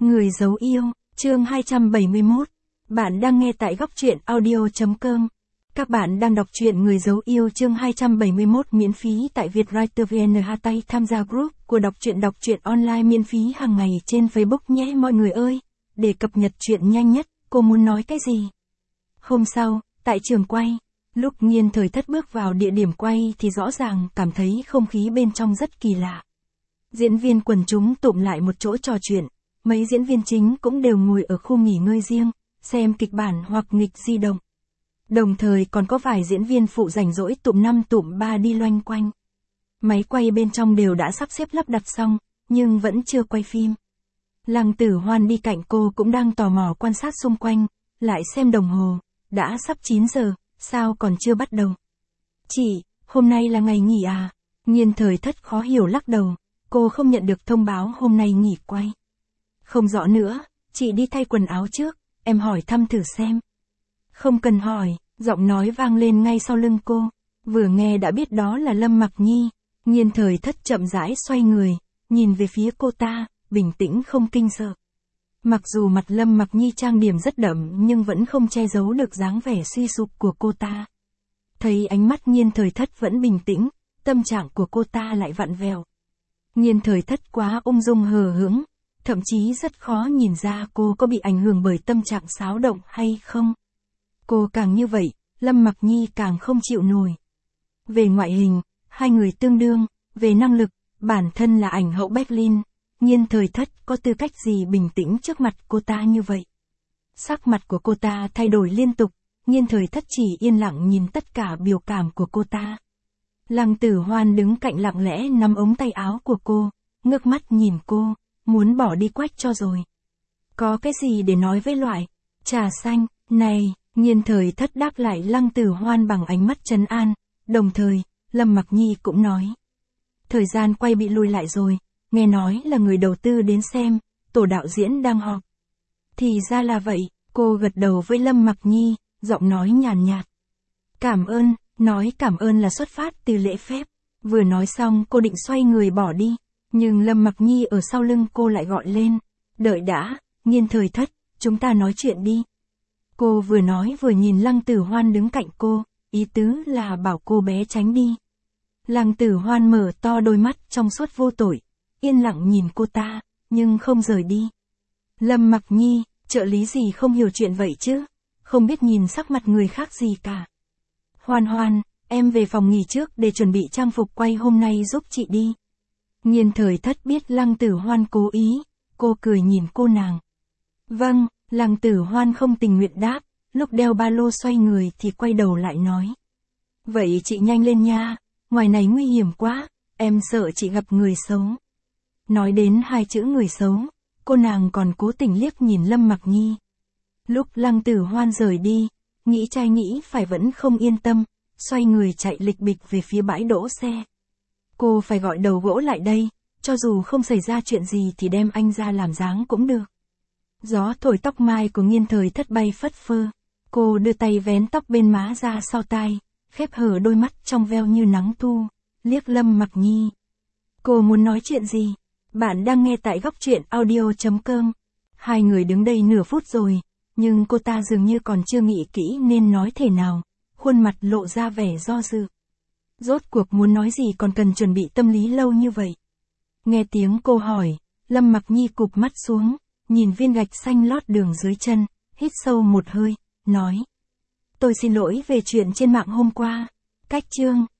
Người giấu yêu, chương 271. Bạn đang nghe tại góc truyện audio.com. Các bạn đang đọc truyện Người giấu yêu chương 271 miễn phí tại Vietwriter VN. Tay tham gia group của đọc truyện online miễn phí hàng ngày trên Facebook nhé mọi người ơi. Để cập nhật truyện nhanh nhất, cô muốn nói cái gì? Hôm sau, tại trường quay, lúc Nhiên Thời Thất bước vào địa điểm quay thì rõ ràng cảm thấy không khí bên trong rất kỳ lạ. Diễn viên quần chúng tụm lại một chỗ trò chuyện. Mấy diễn viên chính cũng đều ngồi ở khu nghỉ ngơi riêng, xem kịch bản hoặc nghịch di động. Đồng thời còn có vài diễn viên phụ rảnh rỗi tụm 5 tụm 3 đi loanh quanh. Máy quay bên trong đều đã sắp xếp lắp đặt xong, nhưng vẫn chưa quay phim. Lăng Tử Hoan đi cạnh cô cũng đang tò mò quan sát xung quanh, lại xem đồng hồ, đã sắp 9 giờ, sao còn chưa bắt đầu? Chị, hôm nay là ngày nghỉ à? Nhiên Thời Thất khó hiểu lắc đầu, cô không nhận được thông báo hôm nay nghỉ quay. Không rõ nữa, chị đi thay quần áo trước, em hỏi thăm thử xem. Không cần hỏi, giọng nói vang lên ngay sau lưng cô. Vừa nghe đã biết đó là Lâm Mặc Nhi. Nhiên Thời Thất chậm rãi xoay người, nhìn về phía cô ta, bình tĩnh không kinh sợ. Mặc dù mặt Lâm Mặc Nhi trang điểm rất đậm nhưng vẫn không che giấu được dáng vẻ suy sụp của cô ta. Thấy ánh mắt Nhiên Thời Thất vẫn bình tĩnh, tâm trạng của cô ta lại vặn vẹo. Nhiên Thời Thất quá ung dung hờ hững. Thậm chí rất khó nhìn ra cô có bị ảnh hưởng bởi tâm trạng xáo động hay không. Cô càng như vậy, Lâm Mặc Nhi càng không chịu nổi. Về ngoại hình, hai người tương đương, về năng lực, bản thân là ảnh hậu Berlin, Nhiên Thời Thất có tư cách gì bình tĩnh trước mặt cô ta như vậy. Sắc mặt của cô ta thay đổi liên tục, Nhiên Thời Thất chỉ yên lặng nhìn tất cả biểu cảm của cô ta. Lăng Tử Hoan đứng cạnh lặng lẽ nắm ống tay áo của cô, ngước mắt nhìn cô. Muốn bỏ đi quách cho rồi. Có cái gì để nói với loại trà xanh này? Nhiên Thời Thất đáp lại Lăng Tử Hoan bằng ánh mắt trấn an. Đồng thời, Lâm Mặc Nhi cũng nói. Thời gian quay bị lùi lại rồi. Nghe nói là người đầu tư đến xem, tổ đạo diễn đang họp. Thì ra là vậy, cô gật đầu với Lâm Mặc Nhi, giọng nói nhàn nhạt. Cảm ơn, nói cảm ơn là xuất phát từ lễ phép. Vừa nói xong cô định xoay người bỏ đi. Nhưng Lâm Mặc Nhi ở sau lưng cô lại gọi lên. Đợi đã, Nhiên Thời Thất, chúng ta nói chuyện đi. Cô vừa nói vừa nhìn Lăng Tử Hoan đứng cạnh cô, ý tứ là bảo cô bé tránh đi. Lăng Tử Hoan mở to đôi mắt trong suốt vô tội, yên lặng nhìn cô ta, nhưng không rời đi. Lâm Mặc Nhi, trợ lý gì không hiểu chuyện vậy chứ, không biết nhìn sắc mặt người khác gì cả. Hoan Hoan, em về phòng nghỉ trước để chuẩn bị trang phục quay hôm nay giúp chị đi. Nhiên Thời Thất biết Lăng Tử Hoan cố ý, cô cười nhìn cô nàng. Vâng, Lăng Tử Hoan không tình nguyện đáp, lúc đeo ba lô xoay người thì quay đầu lại nói. Vậy chị nhanh lên nha, ngoài này nguy hiểm quá, em sợ chị gặp người xấu. Nói đến hai chữ người xấu, cô nàng còn cố tình liếc nhìn Lâm Mặc Nhi. Lúc Lăng Tử Hoan rời đi, nghĩ trai nghĩ phải vẫn không yên tâm, xoay người chạy lịch bịch về phía bãi đỗ xe. Cô phải gọi đầu gỗ lại đây, cho dù không xảy ra chuyện gì thì đem anh ra làm dáng cũng được. Gió thổi tóc mai của Nhiên Thời Thất bay phất phơ. Cô đưa tay vén tóc bên má ra sau tai, khép hở đôi mắt trong veo như nắng thu, liếc Lâm Mặc Nhi. Cô muốn nói chuyện gì? Bạn đang nghe tại góc truyện audio.com. Hai người đứng đây nửa phút rồi, nhưng cô ta dường như còn chưa nghĩ kỹ nên nói thế nào, khuôn mặt lộ ra vẻ do dự. Rốt cuộc muốn nói gì còn cần chuẩn bị tâm lý lâu như vậy. Nghe tiếng cô hỏi, Lâm Mặc Nhi cụp mắt xuống, nhìn viên gạch xanh lót đường dưới chân, hít sâu một hơi, nói. Tôi xin lỗi về chuyện trên mạng hôm qua. Cách chương,